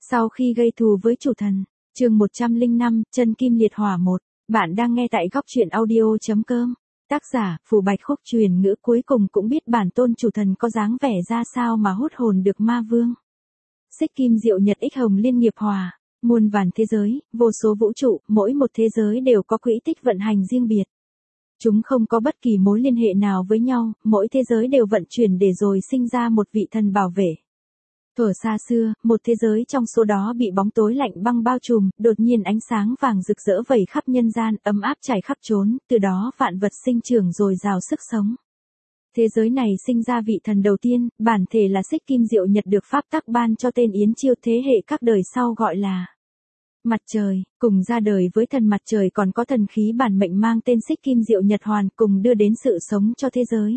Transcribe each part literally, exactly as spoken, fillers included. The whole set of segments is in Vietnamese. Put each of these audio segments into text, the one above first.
Sau khi gây thù với chủ thần, chương một trăm lẻ năm, chân kim liệt hỏa một, bạn đang nghe tại góc truyện audio.com. Tác giả, Phù Bạch Khúc truyền ngữ cuối cùng cũng biết bản tôn chủ thần có dáng vẻ ra sao mà hút hồn được ma vương. Xích kim diệu nhật ích hồng liên nghiệp hòa, muôn vàn thế giới, vô số vũ trụ, mỗi một thế giới đều có quỹ tích vận hành riêng biệt. Chúng không có bất kỳ mối liên hệ nào với nhau, mỗi thế giới đều vận chuyển để rồi sinh ra một vị thần bảo vệ. Thuở xa xưa, một thế giới trong số đó bị bóng tối lạnh băng bao trùm, đột nhiên ánh sáng vàng rực rỡ vẩy khắp nhân gian, ấm áp trải khắp chốn, từ đó vạn vật sinh trưởng dồi dào sức sống. Thế giới này sinh ra vị thần đầu tiên, bản thể là Xích Kim Diệu Nhật được pháp tắc ban cho tên Yến Chiêu, thế hệ các đời sau gọi là Mặt Trời, cùng ra đời với thần Mặt Trời còn có thần khí bản mệnh mang tên Xích Kim Diệu Nhật Hoàn, cùng đưa đến sự sống cho thế giới.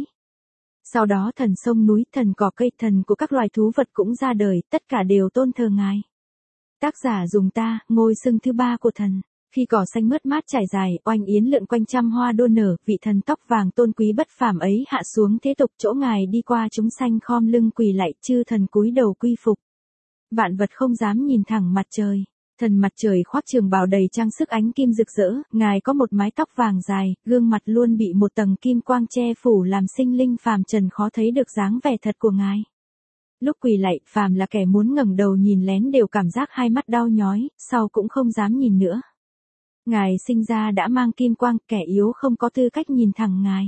Sau đó thần sông núi, thần cỏ cây, thần của các loài thú vật cũng ra đời, tất cả đều tôn thờ ngài. Tác giả dùng ta, ngôi xưng thứ ba của thần. Khi cỏ xanh mướt mát trải dài, oanh yến lượn quanh trăm hoa đua nở, vị thần tóc vàng tôn quý bất phàm ấy hạ xuống thế tục, chỗ ngài đi qua chúng sanh khom lưng quỳ lạy, chư thần cúi đầu quy phục. Vạn vật không dám nhìn thẳng mặt trời. Thần Mặt Trời khoác trường bào đầy trang sức ánh kim rực rỡ, ngài có một mái tóc vàng dài, gương mặt luôn bị một tầng kim quang che phủ làm sinh linh phàm trần khó thấy được dáng vẻ thật của ngài. Lúc quỳ lạy, phàm là kẻ muốn ngẩng đầu nhìn lén đều cảm giác hai mắt đau nhói, sau cũng không dám nhìn nữa. Ngài sinh ra đã mang kim quang, kẻ yếu không có tư cách nhìn thẳng ngài.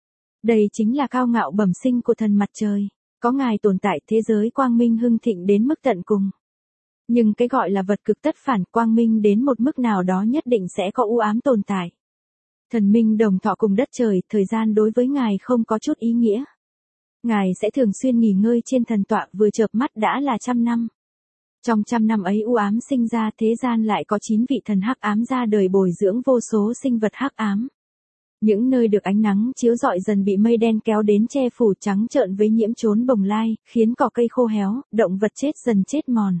Đây chính là cao ngạo bẩm sinh của thần Mặt Trời, có ngài tồn tại thế giới quang minh hưng thịnh đến mức tận cùng. Nhưng cái gọi là vật cực tất phản, quang minh đến một mức nào đó nhất định sẽ có u ám tồn tại. Thần minh đồng thọ cùng đất trời, thời gian đối với ngài không có chút ý nghĩa. Ngài sẽ thường xuyên nghỉ ngơi trên thần tọa, vừa chợp mắt đã là trăm năm. Trong trăm năm ấy u ám sinh ra, thế gian lại có chín vị thần hắc ám ra đời bồi dưỡng vô số sinh vật hắc ám. Những nơi được ánh nắng chiếu rọi dần bị mây đen kéo đến che phủ trắng trợn với nhiễm chốn bồng lai, khiến cỏ cây khô héo, động vật chết dần chết mòn.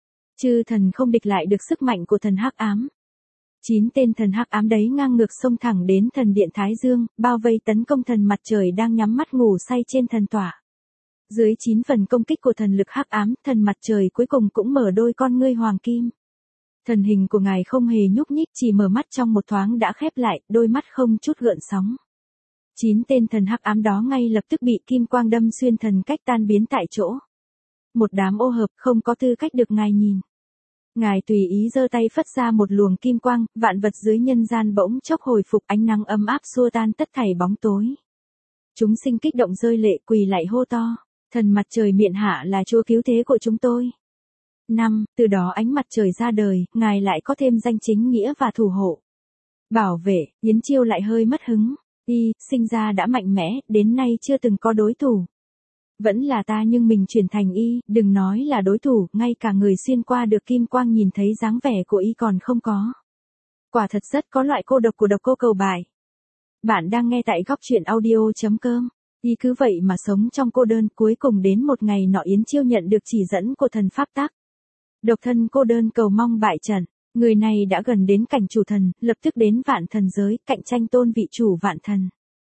Chư thần không địch lại được sức mạnh của thần hắc ám. Chín tên thần hắc ám đấy ngang ngược xông thẳng đến thần điện Thái Dương, bao vây tấn công thần Mặt Trời đang nhắm mắt ngủ say trên thần tọa. Dưới chín phần công kích của thần lực hắc ám, thần Mặt Trời cuối cùng cũng mở đôi con ngươi hoàng kim. Thần hình của ngài không hề nhúc nhích, chỉ mở mắt trong một thoáng đã khép lại, đôi mắt không chút gợn sóng. Chín tên thần hắc ám đó ngay lập tức bị kim quang đâm xuyên, thần cách tan biến tại chỗ. Một đám ô hợp không có tư cách được ngài nhìn. Ngài tùy ý giơ tay phất ra một luồng kim quang, vạn vật dưới nhân gian bỗng chốc hồi phục, ánh nắng ấm áp xua tan tất thảy bóng tối. Chúng sinh kích động rơi lệ quỳ lại hô to, thần Mặt Trời miện hạ là chúa cứu thế của chúng tôi. Năm, từ đó ánh mặt trời ra đời, ngài lại có thêm danh chính nghĩa và thủ hộ. Bảo vệ, Yến Chiêu lại hơi mất hứng. Y, sinh ra đã mạnh mẽ, đến nay chưa từng có đối thủ. Vẫn là ta nhưng mình chuyển thành y, đừng nói là đối thủ, ngay cả người xuyên qua được kim quang nhìn thấy dáng vẻ của y còn không có. Quả thật rất có loại cô độc của độc cô cầu bài. Bạn đang nghe tại góc truyện audio.com. Y cứ vậy mà sống trong cô đơn, cuối cùng đến một ngày nọ Yến Chiêu nhận được chỉ dẫn của thần pháp tắc. Độc thân cô đơn cầu mong bại trận, người này đã gần đến cảnh chủ thần, lập tức đến vạn thần giới, cạnh tranh tôn vị chủ vạn thần.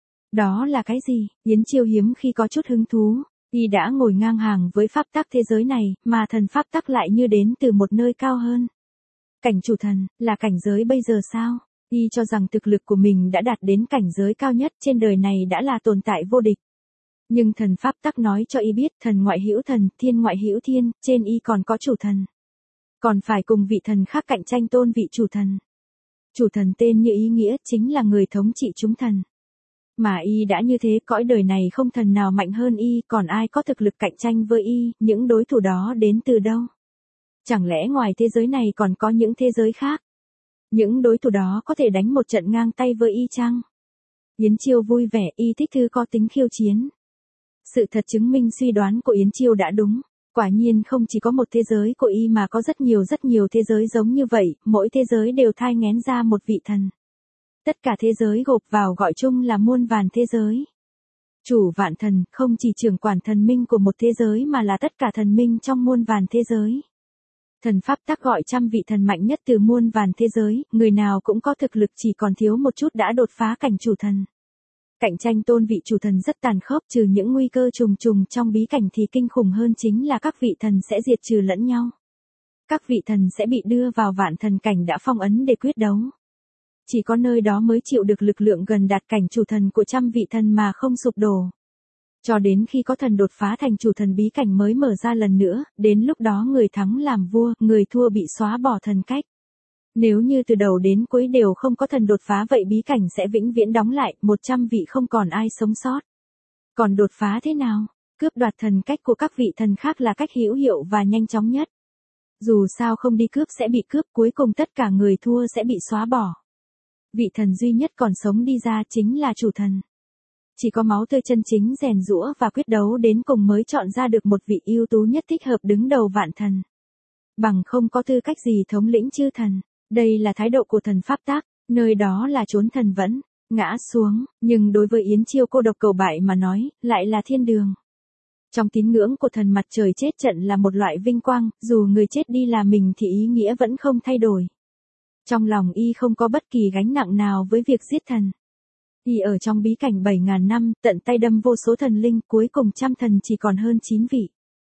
Đó là cái gì? Yến Chiêu hiếm khi có chút hứng thú. Y đã ngồi ngang hàng với pháp tắc thế giới này, mà thần pháp tắc lại như đến từ một nơi cao hơn. Cảnh chủ thần, là cảnh giới bây giờ sao? Y cho rằng thực lực của mình đã đạt đến cảnh giới cao nhất trên đời này, đã là tồn tại vô địch. Nhưng thần pháp tắc nói cho Y biết, thần ngoại hữu thần, thiên ngoại hữu thiên, trên Y còn có chủ thần. Còn phải cùng vị thần khác cạnh tranh tôn vị chủ thần. Chủ thần tên như ý nghĩa, chính là người thống trị chúng thần. Mà Y đã như thế, cõi đời này không thần nào mạnh hơn Y, còn ai có thực lực cạnh tranh với Y, những đối thủ đó đến từ đâu? Chẳng lẽ ngoài thế giới này còn có những thế giới khác? Những đối thủ đó có thể đánh một trận ngang tay với Y chăng? Yến Chiêu vui vẻ, Y thích thứ có tính khiêu chiến. Sự thật chứng minh suy đoán của Yến Chiêu đã đúng. Quả nhiên không chỉ có một thế giới của Y mà có rất nhiều rất nhiều thế giới giống như vậy, mỗi thế giới đều thai nghén ra một vị thần. Tất cả thế giới gộp vào gọi chung là muôn vàn thế giới. Chủ vạn thần không chỉ trưởng quản thần minh của một thế giới mà là tất cả thần minh trong muôn vàn thế giới. Thần pháp tắc gọi trăm vị thần mạnh nhất từ muôn vàn thế giới, người nào cũng có thực lực, chỉ còn thiếu một chút đã đột phá cảnh chủ thần. Cạnh tranh tôn vị chủ thần rất tàn khốc, trừ những nguy cơ trùng trùng trong bí cảnh thì kinh khủng hơn chính là các vị thần sẽ diệt trừ lẫn nhau. Các vị thần sẽ bị đưa vào vạn thần cảnh đã phong ấn để quyết đấu. Chỉ có nơi đó mới chịu được lực lượng gần đạt cảnh chủ thần của trăm vị thần mà không sụp đổ. Cho đến khi có thần đột phá thành chủ thần bí cảnh mới mở ra lần nữa, đến lúc đó người thắng làm vua, người thua bị xóa bỏ thần cách. Nếu như từ đầu đến cuối đều không có thần đột phá vậy bí cảnh sẽ vĩnh viễn đóng lại, một trăm vị không còn ai sống sót. Còn đột phá thế nào? Cướp đoạt thần cách của các vị thần khác là cách hữu hiệu và nhanh chóng nhất. Dù sao không đi cướp sẽ bị cướp, cuối cùng tất cả người thua sẽ bị xóa bỏ. Vị thần duy nhất còn sống đi ra chính là chủ thần. Chỉ có máu tươi chân chính rèn giũa và quyết đấu đến cùng mới chọn ra được một vị ưu tú nhất thích hợp đứng đầu vạn thần. Bằng không có tư cách gì thống lĩnh chư thần. Đây là thái độ của thần pháp tắc, nơi đó là chốn thần vẫn ngã xuống, nhưng đối với Yến Chiêu cô độc cầu bại mà nói, lại là thiên đường. Trong tín ngưỡng của thần mặt trời chết trận là một loại vinh quang, dù người chết đi là mình thì ý nghĩa vẫn không thay đổi. Trong lòng y không có bất kỳ gánh nặng nào với việc giết thần. Y ở trong bí cảnh bảy ngàn năm, tận tay đâm vô số thần linh, cuối cùng trăm thần chỉ còn hơn chín vị.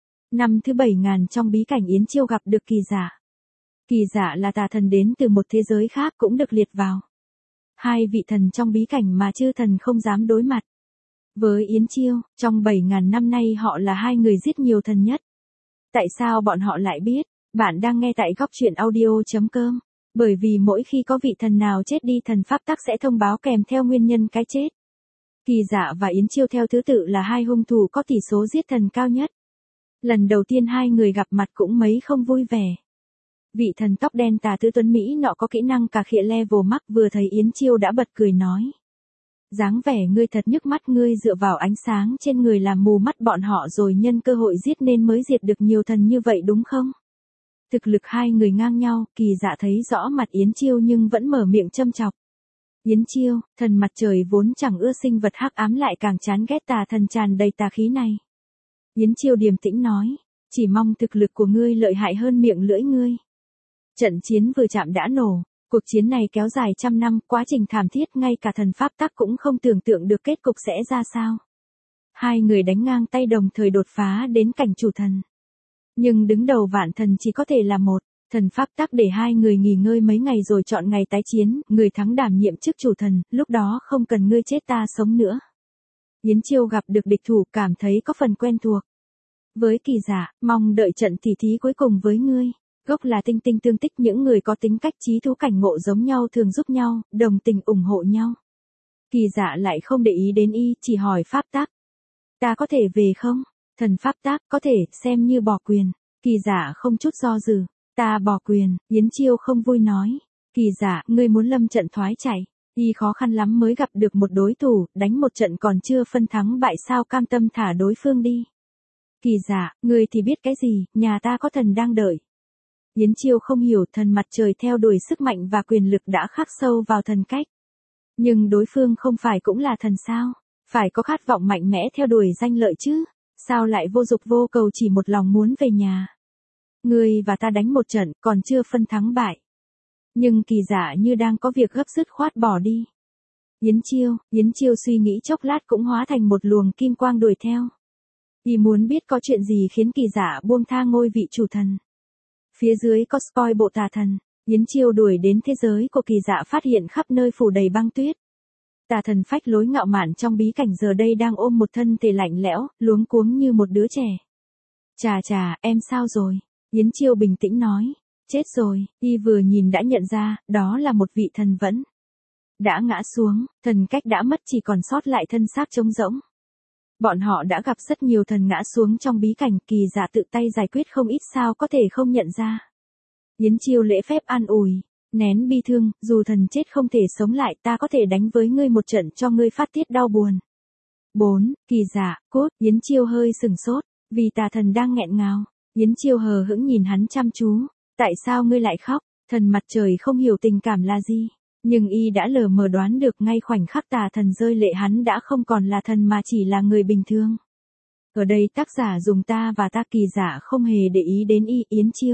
Năm thứ bảy ngàn trong bí cảnh Yến Chiêu gặp được kỳ giả. Kỳ giả là tà thần đến từ một thế giới khác cũng được liệt vào. Hai vị thần trong bí cảnh mà chư thần không dám đối mặt. Với Yến Chiêu, trong bảy ngàn năm nay họ là hai người giết nhiều thần nhất. Tại sao bọn họ lại biết? Bạn đang nghe tại góc truyện audio chấm com. Bởi vì mỗi khi có vị thần nào chết đi thần pháp tắc sẽ thông báo kèm theo nguyên nhân cái chết. Kỳ giả và Yến Chiêu theo thứ tự là hai hung thủ có tỷ số giết thần cao nhất. Lần đầu tiên hai người gặp mặt cũng mấy không vui vẻ. Vị thần tóc đen tà tứ tuấn Mỹ nọ có kỹ năng cà khịa level max vừa thấy Yến Chiêu đã bật cười nói. Dáng vẻ ngươi thật nhức mắt, ngươi dựa vào ánh sáng trên người làm mù mắt bọn họ rồi nhân cơ hội giết nên mới diệt được nhiều thần như vậy đúng không? Thực lực hai người ngang nhau, kỳ dạ thấy rõ mặt Yến Chiêu nhưng vẫn mở miệng châm chọc. Yến Chiêu, thần mặt trời vốn chẳng ưa sinh vật hắc ám lại càng chán ghét tà thần tràn đầy tà khí này. Yến Chiêu điềm tĩnh nói, chỉ mong thực lực của ngươi lợi hại hơn miệng lưỡi ngươi. Trận chiến vừa chạm đã nổ, cuộc chiến này kéo dài trăm năm, quá trình thảm thiết ngay cả thần pháp tắc cũng không tưởng tượng được kết cục sẽ ra sao. Hai người đánh ngang tay đồng thời đột phá đến cảnh chủ thần. Nhưng đứng đầu vạn thần chỉ có thể là một, thần pháp tắc để hai người nghỉ ngơi mấy ngày rồi chọn ngày tái chiến, người thắng đảm nhiệm chức chủ thần, lúc đó không cần ngươi chết ta sống nữa. Yến Chiêu gặp được địch thủ cảm thấy có phần quen thuộc. Với kỳ giả, mong đợi trận tỉ thí cuối cùng với ngươi. Gốc là tinh tinh tương tích, những người có tính cách trí thú cảnh ngộ giống nhau thường giúp nhau, đồng tình ủng hộ nhau. Kỳ giả lại không để ý đến y, chỉ hỏi pháp tắc. Ta có thể về không? Thần pháp tắc có thể, xem như bỏ quyền. Kỳ giả không chút do dự. Ta bỏ quyền, Yến Chiêu không vui nói. Kỳ giả, ngươi muốn lâm trận thoái chạy. Y khó khăn lắm mới gặp được một đối thủ, đánh một trận còn chưa phân thắng bại sao cam tâm thả đối phương đi. Kỳ giả, ngươi thì biết cái gì, nhà ta có thần đang đợi. Yến Chiêu không hiểu thần mặt trời theo đuổi sức mạnh và quyền lực đã khắc sâu vào thần cách. Nhưng đối phương không phải cũng là thần sao? Phải có khát vọng mạnh mẽ theo đuổi danh lợi chứ? Sao lại vô dục vô cầu chỉ một lòng muốn về nhà? Ngươi và ta đánh một trận còn chưa phân thắng bại. Nhưng kỳ giả như đang có việc gấp dứt khoát bỏ đi. Yến Chiêu, Yến Chiêu suy nghĩ chốc lát cũng hóa thành một luồng kim quang đuổi theo. Y muốn biết có chuyện gì khiến kỳ giả buông tha ngôi vị chủ thần. Phía dưới có spoil bộ tà thần, Yến Chiêu đuổi đến thế giới của kỳ dạ phát hiện khắp nơi phủ đầy băng tuyết. Tà thần phách lối ngạo mạn trong bí cảnh giờ đây đang ôm một thân thể lạnh lẽo, luống cuống như một đứa trẻ. Chà chà, em sao rồi? Yến Chiêu bình tĩnh nói, chết rồi, y vừa nhìn đã nhận ra, đó là một vị thần vẫn. Đã ngã xuống, thần cách đã mất chỉ còn sót lại thân xác trống rỗng. Bọn họ đã gặp rất nhiều thần ngã xuống trong bí cảnh, kỳ giả tự tay giải quyết không ít sao có thể không nhận ra. Yến Chiêu lễ phép an ủi, nén bi thương, dù thần chết không thể sống lại ta có thể đánh với ngươi một trận cho ngươi phát tiết đau buồn. bốn. Kỳ giả, cốt, Yến Chiêu hơi sừng sốt, vì tà thần đang nghẹn ngào. Yến Chiêu hờ hững nhìn hắn chăm chú, tại sao ngươi lại khóc? Thần mặt trời không hiểu tình cảm là gì. Nhưng y đã lờ mờ đoán được ngay khoảnh khắc tà thần rơi lệ hắn đã không còn là thần mà chỉ là người bình thường. Ở đây tác giả dùng ta và ta, kỳ giả không hề để ý đến y. Yến Chiêu.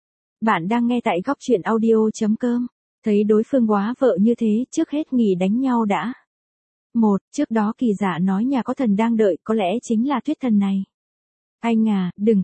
Bạn đang nghe tại góc truyện audio chấm com. Thấy đối phương quá vợ như thế, trước hết nghỉ đánh nhau đã. Một, trước đó kỳ giả nói nhà có thần đang đợi, có lẽ chính là Tuyết thần này. Anh à, đừng khóc.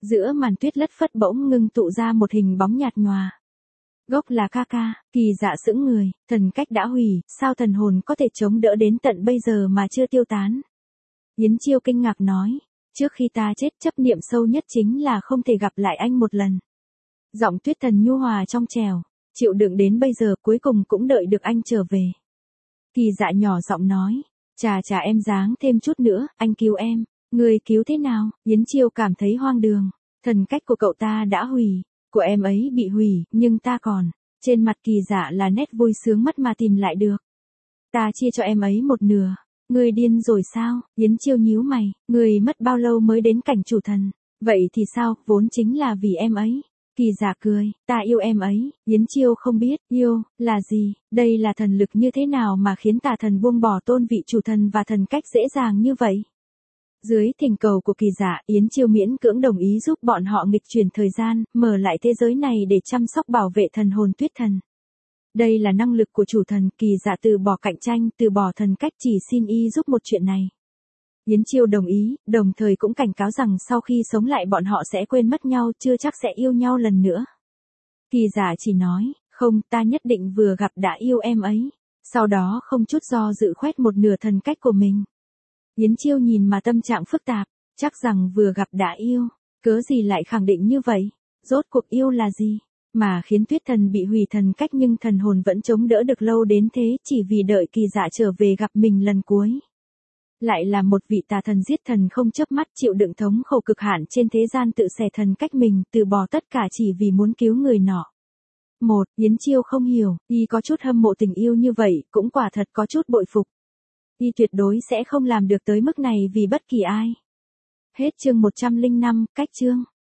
Giữa màn tuyết lất phất bỗng ngưng tụ ra một hình bóng nhạt nhòa. Gốc là ca ca, Kỳ Dạ sững người, thần cách đã hủy, sao thần hồn có thể chống đỡ đến tận bây giờ mà chưa tiêu tán? Yến Chiêu kinh ngạc nói, trước khi ta chết chấp niệm sâu nhất chính là không thể gặp lại anh một lần. Giọng Tuyết Thần nhu hòa trong trẻo, chịu đựng đến bây giờ cuối cùng cũng đợi được anh trở về. Kỳ Dạ nhỏ giọng nói, chà chà em dáng thêm chút nữa, anh cứu em. Người cứu thế nào? Yến Chiêu cảm thấy hoang đường. Thần cách của cậu ta đã hủy, của em ấy bị hủy, nhưng ta còn. Trên mặt Kỳ Dạ là nét vui sướng mất mà tìm lại được. Ta chia cho em ấy một nửa. Người điên rồi sao? Yến Chiêu nhíu mày, người mất bao lâu mới đến cảnh chủ thần? Vậy thì sao, vốn chính là vì em ấy. Kỳ Dạ cười, ta yêu em ấy. Yến Chiêu không biết, yêu, là gì, đây là thần lực như thế nào mà khiến tà thần buông bỏ tôn vị chủ thần và thần cách dễ dàng như vậy? Dưới thỉnh cầu của Kỳ Dạ, Yến Chiêu miễn cưỡng đồng ý giúp bọn họ nghịch chuyển thời gian, mở lại thế giới này để chăm sóc bảo vệ thần hồn Tuyết Thần. Đây là năng lực của chủ thần, Kỳ Dạ từ bỏ cạnh tranh, từ bỏ thần cách chỉ xin y giúp một chuyện này. Yến Chiêu đồng ý, đồng thời cũng cảnh cáo rằng sau khi sống lại bọn họ sẽ quên mất nhau, chưa chắc sẽ yêu nhau lần nữa. Kỳ Dạ chỉ nói, không, ta nhất định vừa gặp đã yêu em ấy. Sau đó không chút do dự khoét một nửa thần cách của mình. Yến Chiêu nhìn mà tâm trạng phức tạp, chắc rằng vừa gặp đã yêu, cớ gì lại khẳng định như vậy, rốt cuộc yêu là gì, mà khiến Tuyết Thần bị hủy thần cách nhưng thần hồn vẫn chống đỡ được lâu đến thế chỉ vì đợi Kỳ Dạ trở về gặp mình lần cuối. Lại là một vị tà thần giết thần không chớp mắt chịu đựng thống khổ cực hạn trên thế gian tự xẻ thần cách mình, từ bỏ tất cả chỉ vì muốn cứu người nọ. Một, Yến Chiêu không hiểu, y có chút hâm mộ tình yêu như vậy, cũng quả thật có chút bội phục. Y tuyệt đối sẽ không làm được tới mức này vì bất kỳ ai. Hết chương một trăm lẻ năm, cách chương.